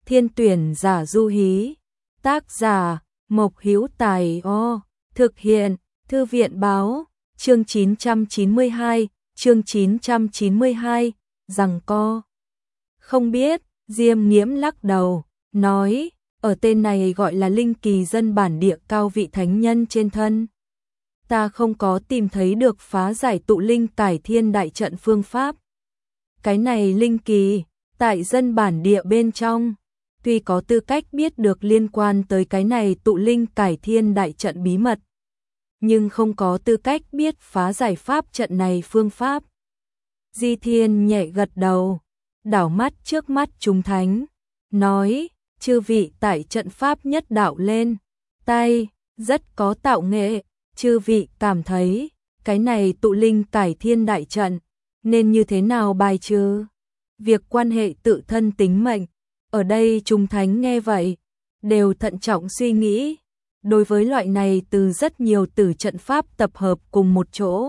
Thiên tuyển giả du hí. Tác giả Mộc Hữu Tài. Thực hiện Thư viện báo. Chương 992, chương 992, giằng co. Không biết, Diêm Nghiễm lắc đầu, nói, ở tên này gọi là linh kỳ dân bản địa cao vị thánh nhân trên thân. Ta không có tìm thấy được phá giải tụ linh cải thiên đại trận phương pháp. Cái này linh kỳ, tại dân bản địa bên trong, tuy có tư cách biết được liên quan tới cái này tụ linh cải thiên đại trận bí mật, nhưng không có tư cách biết phá giải pháp trận này phương pháp. Di Thiên nhẹ gật đầu, đảo mắt trước mắt chúng thánh, nói, chư vị tại trận pháp nhất đạo lên, tay, rất có tạo nghệ, chư vị cảm thấy, cái này tụ linh cải thiên đại trận, nên như thế nào bài trừ? Việc quan hệ tự thân tính mệnh, ở đây chúng thánh nghe vậy, đều thận trọng suy nghĩ, đối với loại này từ rất nhiều tử trận pháp tập hợp cùng một chỗ,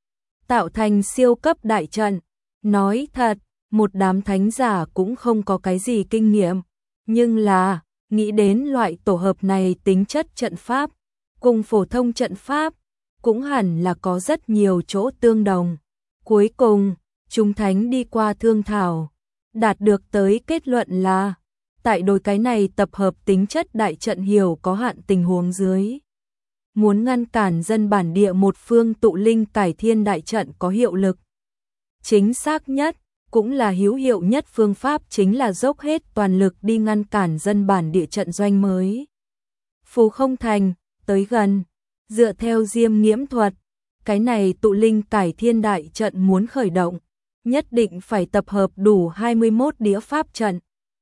tạo thành siêu cấp đại trận. Nói thật, một đám thánh giả cũng không có cái gì kinh nghiệm, nhưng là, nghĩ đến loại tổ hợp này tính chất trận pháp, cùng phổ thông trận pháp, cũng hẳn là có rất nhiều chỗ tương đồng. Cuối cùng, chúng thánh đi qua thương thảo, đạt được tới kết luận là, tại đôi cái này tập hợp tính chất đại trận hiểu có hạn tình huống dưới. Muốn ngăn cản dân bản địa một phương tụ linh cải thiên đại trận có hiệu lực. Chính xác nhất, cũng là hữu hiệu nhất phương pháp chính là dốc hết toàn lực đi ngăn cản dân bản địa trận doanh mới. Phù không thành, tới gần, dựa theo Diêm Nghiễm thuật, cái này tụ linh cải thiên đại trận muốn khởi động, nhất định phải tập hợp đủ 21 đĩa pháp trận.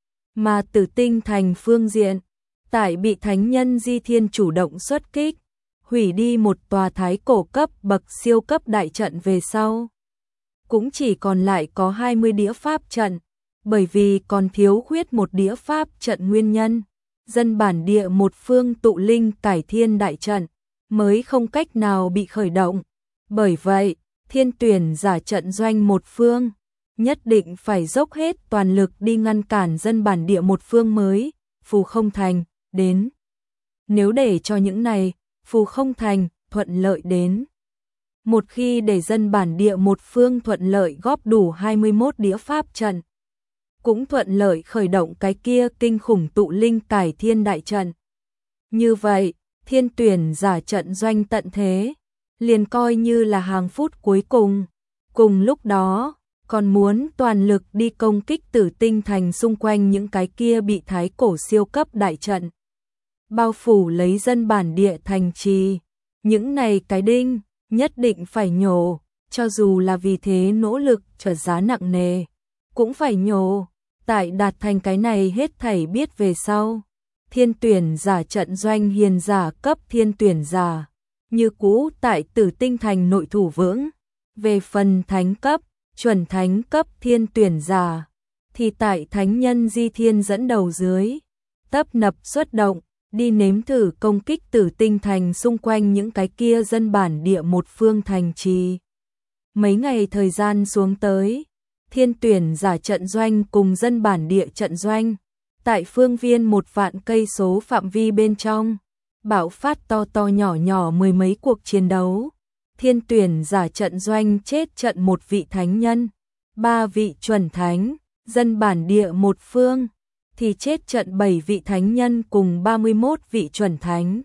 Mà Tử Tinh thành phương diện, tại bị thánh nhân Di Thiên chủ động xuất kích, hủy đi một tòa thái cổ cấp bậc siêu cấp đại trận về sau. Cũng chỉ còn lại có 20 đĩa pháp trận, bởi vì còn thiếu khuyết một đĩa pháp trận nguyên nhân, dân bản địa một phương tụ linh cải thiên đại trận, mới không cách nào bị khởi động. Bởi vậy, thiên tuyển giả trận doanh một phương, nhất định phải dốc hết toàn lực đi ngăn cản dân bản địa một phương mới, phù không thành, đến. Nếu để cho những này, phù không thành, thuận lợi đến. Một khi để dân bản địa một phương thuận lợi góp đủ 21 đĩa pháp trận, cũng thuận lợi khởi động cái kia kinh khủng tụ linh cải thiên đại trận. Như vậy, thiên tuyển giả trận doanh tận thế, liền coi như là hàng phút cuối cùng. Cùng lúc đó, còn muốn toàn lực đi công kích Tử Tinh thành xung quanh những cái kia bị thái cổ siêu cấp đại trận. Bao phủ lấy dân bản địa thành trì, những này cái đinh, nhất định phải nhổ, cho dù là vì thế nỗ lực trở giá nặng nề, cũng phải nhổ. Tại đạt thành cái này hết thảy biết về sau, thiên tuyển giả trận doanh hiền giả cấp thiên tuyển giả, như cũ tại Tử Tinh thành nội thủ vững. Về phần thánh cấp, chuẩn thánh cấp thiên tuyển giả, thì tại thánh nhân Di Thiên dẫn đầu dưới, tấp nập xuất động, đi nếm thử công kích Tử Tinh thành xung quanh những cái kia dân bản địa một phương thành trì. Mấy ngày thời gian xuống tới, thiên tuyển giả trận doanh cùng dân bản địa trận doanh, tại phương viên 1 vạn cây số phạm vi bên trong, bạo phát to to nhỏ nhỏ mười mấy cuộc chiến đấu. Thiên tuyển giả trận doanh chết trận 1 vị thánh nhân, 3 vị chuẩn thánh, dân bản địa một phương, thì chết trận 7 vị thánh nhân cùng 31 vị chuẩn thánh.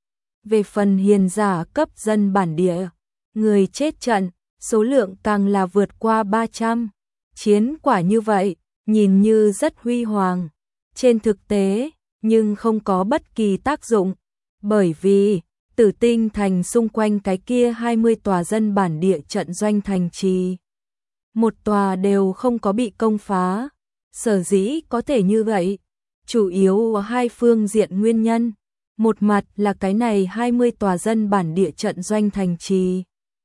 Về phần hiền giả cấp dân bản địa, người chết trận, số lượng càng là vượt qua 300. Chiến quả như vậy, nhìn như rất huy hoàng. Trên thực tế, nhưng không có bất kỳ tác dụng, bởi vì Tử Tinh thành xung quanh cái kia 20 tòa dân bản địa trận doanh thành trì, một tòa đều không có bị công phá. Sở dĩ có thể như vậy, chủ yếu có 2 phương diện nguyên nhân. Một mặt là cái này 20 tòa dân bản địa trận doanh thành trì,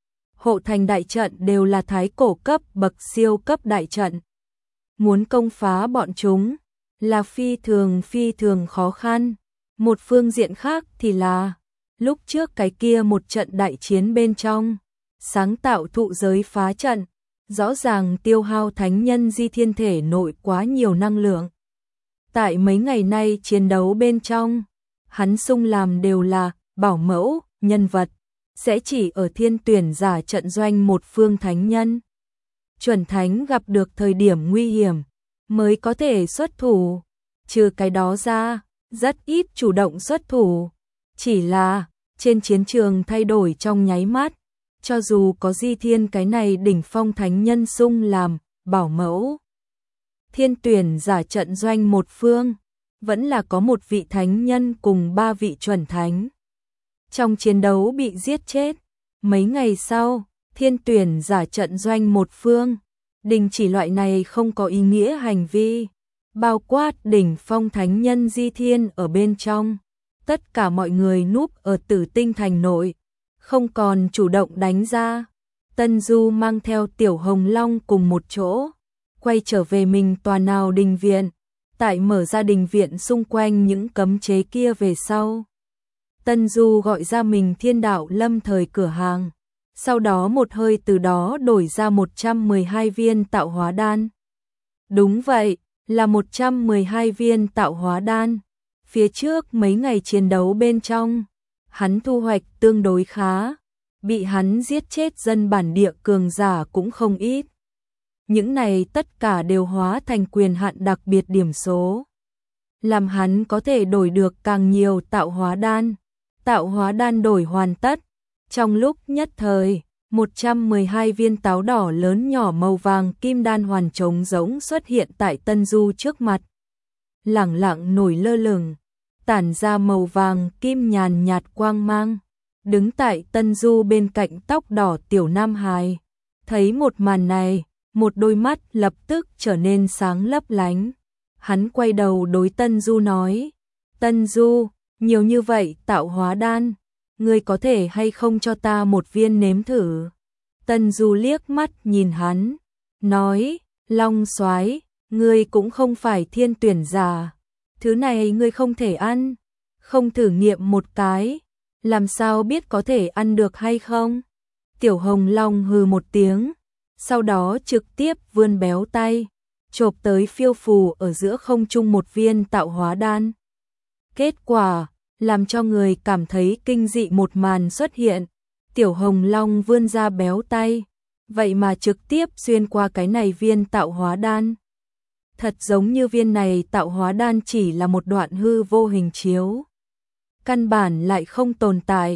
hộ thành đại trận đều là thái cổ cấp bậc siêu cấp đại trận. Muốn công phá bọn chúng là phi thường khó khăn. Một phương diện khác thì là lúc trước cái kia một trận đại chiến bên trong, sáng tạo thụ giới phá trận, rõ ràng tiêu hao thánh nhân Di Thiên thể nội quá nhiều năng lượng. Tại mấy ngày nay chiến đấu bên trong, hắn xung làm đều là bảo mẫu, nhân vật, sẽ chỉ ở thiên tuyển giả trận doanh một phương thánh nhân. Chuẩn thánh gặp được thời điểm nguy hiểm, mới có thể xuất thủ. Trừ cái đó ra, rất ít chủ động xuất thủ. Chỉ là, trên chiến trường thay đổi trong nháy mắt, cho dù có Di Thiên cái này đỉnh phong thánh nhân xung làm bảo mẫu. Thiên tuyển giả trận doanh một phương, vẫn là có một vị thánh nhân cùng 3 vị chuẩn thánh. Trong chiến đấu bị giết chết, mấy ngày sau, thiên tuyển giả trận doanh một phương, đình chỉ loại này không có ý nghĩa hành vi, bao quát đỉnh phong thánh nhân Di Thiên ở bên trong. Tất cả mọi người núp ở Tử Tinh thành nội, không còn chủ động đánh ra. Tân Du mang theo Tiểu Hồng Long cùng một chỗ, quay trở về mình tòa nào đình viện. Tại mở ra đình viện xung quanh những cấm chế kia về sau, Tân Du gọi ra mình Thiên Đạo Lâm thời cửa hàng, sau đó một hơi từ đó đổi ra 112 viên tạo hóa đan. Đúng vậy, là 112 viên tạo hóa đan. Phía trước mấy ngày chiến đấu bên trong, hắn thu hoạch tương đối khá, bị hắn giết chết dân bản địa cường giả cũng không ít. Những này tất cả đều hóa thành quyền hạn đặc biệt điểm số, làm hắn có thể đổi được càng nhiều tạo hóa đan. Tạo hóa đan đổi hoàn tất, trong lúc nhất thời, 112 viên táo đỏ lớn nhỏ màu vàng kim đan hoàn trống rỗng xuất hiện tại Tân Du trước mặt. Lẳng lặng nổi lơ lửng, tản ra màu vàng kim nhàn nhạt quang mang. Đứng tại Tân Du bên cạnh tóc đỏ tiểu nam hài, thấy một màn này, một đôi mắt lập tức trở nên sáng lấp lánh. Hắn quay đầu đối Tân Du nói, Tân Du, nhiều như vậy tạo hóa đan, ngươi có thể hay không cho ta một viên nếm thử? Tân Du liếc mắt nhìn hắn, nói, Long Soái, ngươi cũng không phải thiên tuyển giả, thứ này ngươi không thể ăn, không thử nghiệm một cái, làm sao biết có thể ăn được hay không? Tiểu Hồng Long hừ một tiếng, sau đó trực tiếp vươn béo tay, chộp tới phiêu phù ở giữa không trung một viên tạo hóa đan. Kết quả, làm cho người cảm thấy kinh dị một màn xuất hiện. Tiểu Hồng Long vươn ra béo tay, vậy mà trực tiếp xuyên qua cái này viên tạo hóa đan. Thật giống như viên này tạo hóa đan chỉ là một đoạn hư vô hình chiếu, căn bản lại không tồn tại.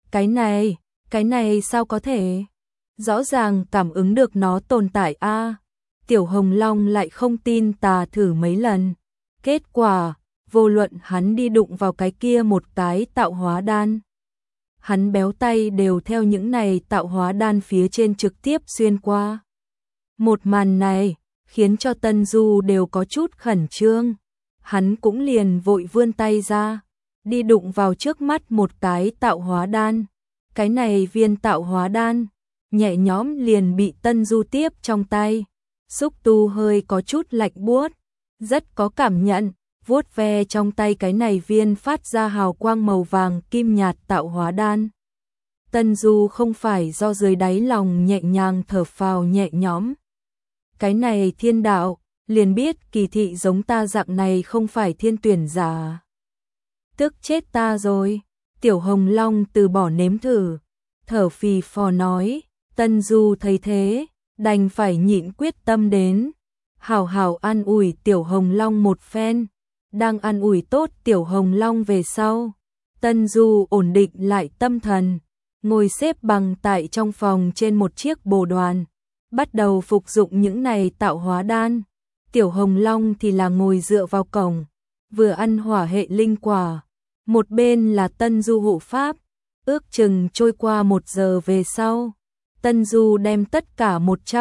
Cái này sao có thể? Rõ ràng cảm ứng được nó tồn tại a. Tiểu Hồng Long lại không tin tà thử mấy lần. Kết quả, vô luận hắn đi đụng vào cái kia một cái tạo hóa đan, hắn béo tay đều theo những này tạo hóa đan phía trên trực tiếp xuyên qua. Một màn này khiến cho Tân Du đều có chút khẩn trương. Hắn cũng liền vội vươn tay ra, đi đụng vào trước mắt một cái tạo hóa đan. Cái này viên tạo hóa đan nhẹ nhõm liền bị Tân Du tiếp trong tay. Xúc tu hơi có chút lạnh buốt, rất có cảm nhận, vuốt ve trong tay cái này viên phát ra hào quang màu vàng kim nhạt tạo hóa đan. Tân Du không phải do dưới đáy lòng nhẹ nhàng thở phào nhẹ nhõm. Cái này thiên đạo, liền biết kỳ thị giống ta dạng này không phải thiên tuyển giả. Tức chết ta rồi. Tiểu Hồng Long từ bỏ nếm thử, thở phì phò nói. Tân Du thấy thế, đành phải nhịn quyết tâm đến, hảo hảo an ủi Tiểu Hồng Long một phen. Đang an ủi tốt Tiểu Hồng Long về sau, Tân Du ổn định lại tâm thần, ngồi xếp bằng tại trong phòng trên một chiếc bồ đoàn, bắt đầu phục dụng những này tạo hóa đan. Tiểu Hồng Long thì là ngồi dựa vào cổng, vừa ăn hỏa hệ linh quả, một bên là Tân Du hộ pháp. Ước chừng trôi qua 1 giờ về sau, Tân Du đem tất cả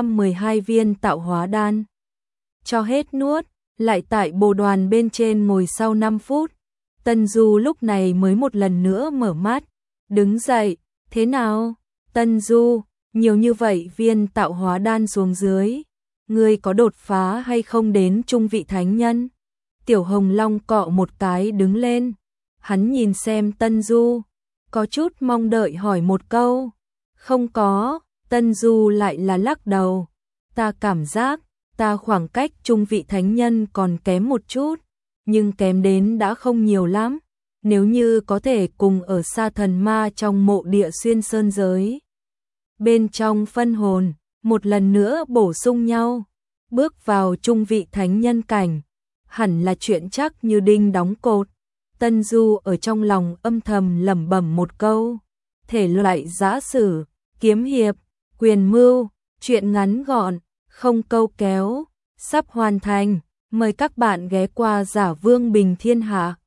112 viên tạo hóa đan cho hết nuốt, lại tại bồ đoàn bên trên ngồi sau 5 phút. Tân Du lúc này mới một lần nữa mở mắt, đứng dậy, thế nào? Tân Du, nhiều như vậy viên tạo hóa đan xuống dưới, ngươi có đột phá hay không đến trung vị thánh nhân? Tiểu Hồng Long cọ một cái đứng lên, hắn nhìn xem Tân Du, có chút mong đợi hỏi một câu. Không có. Tân Du lại là lắc đầu, ta cảm giác ta khoảng cách trung vị thánh nhân còn kém một chút, nhưng kém đến đã không nhiều lắm. Nếu như có thể cùng ở xa thần ma trong mộ địa xuyên sơn giới. Bên trong phân hồn, một lần nữa bổ sung nhau, bước vào trung vị thánh nhân cảnh, hẳn là chuyện chắc như đinh đóng cột. Tân Du ở trong lòng âm thầm lẩm bẩm một câu, thể loại giã sử, kiếm hiệp, quyền mưu, chuyện ngắn gọn, không câu kéo, sắp hoàn thành, mời các bạn ghé qua Giả Vương Bình Thiên Hạ.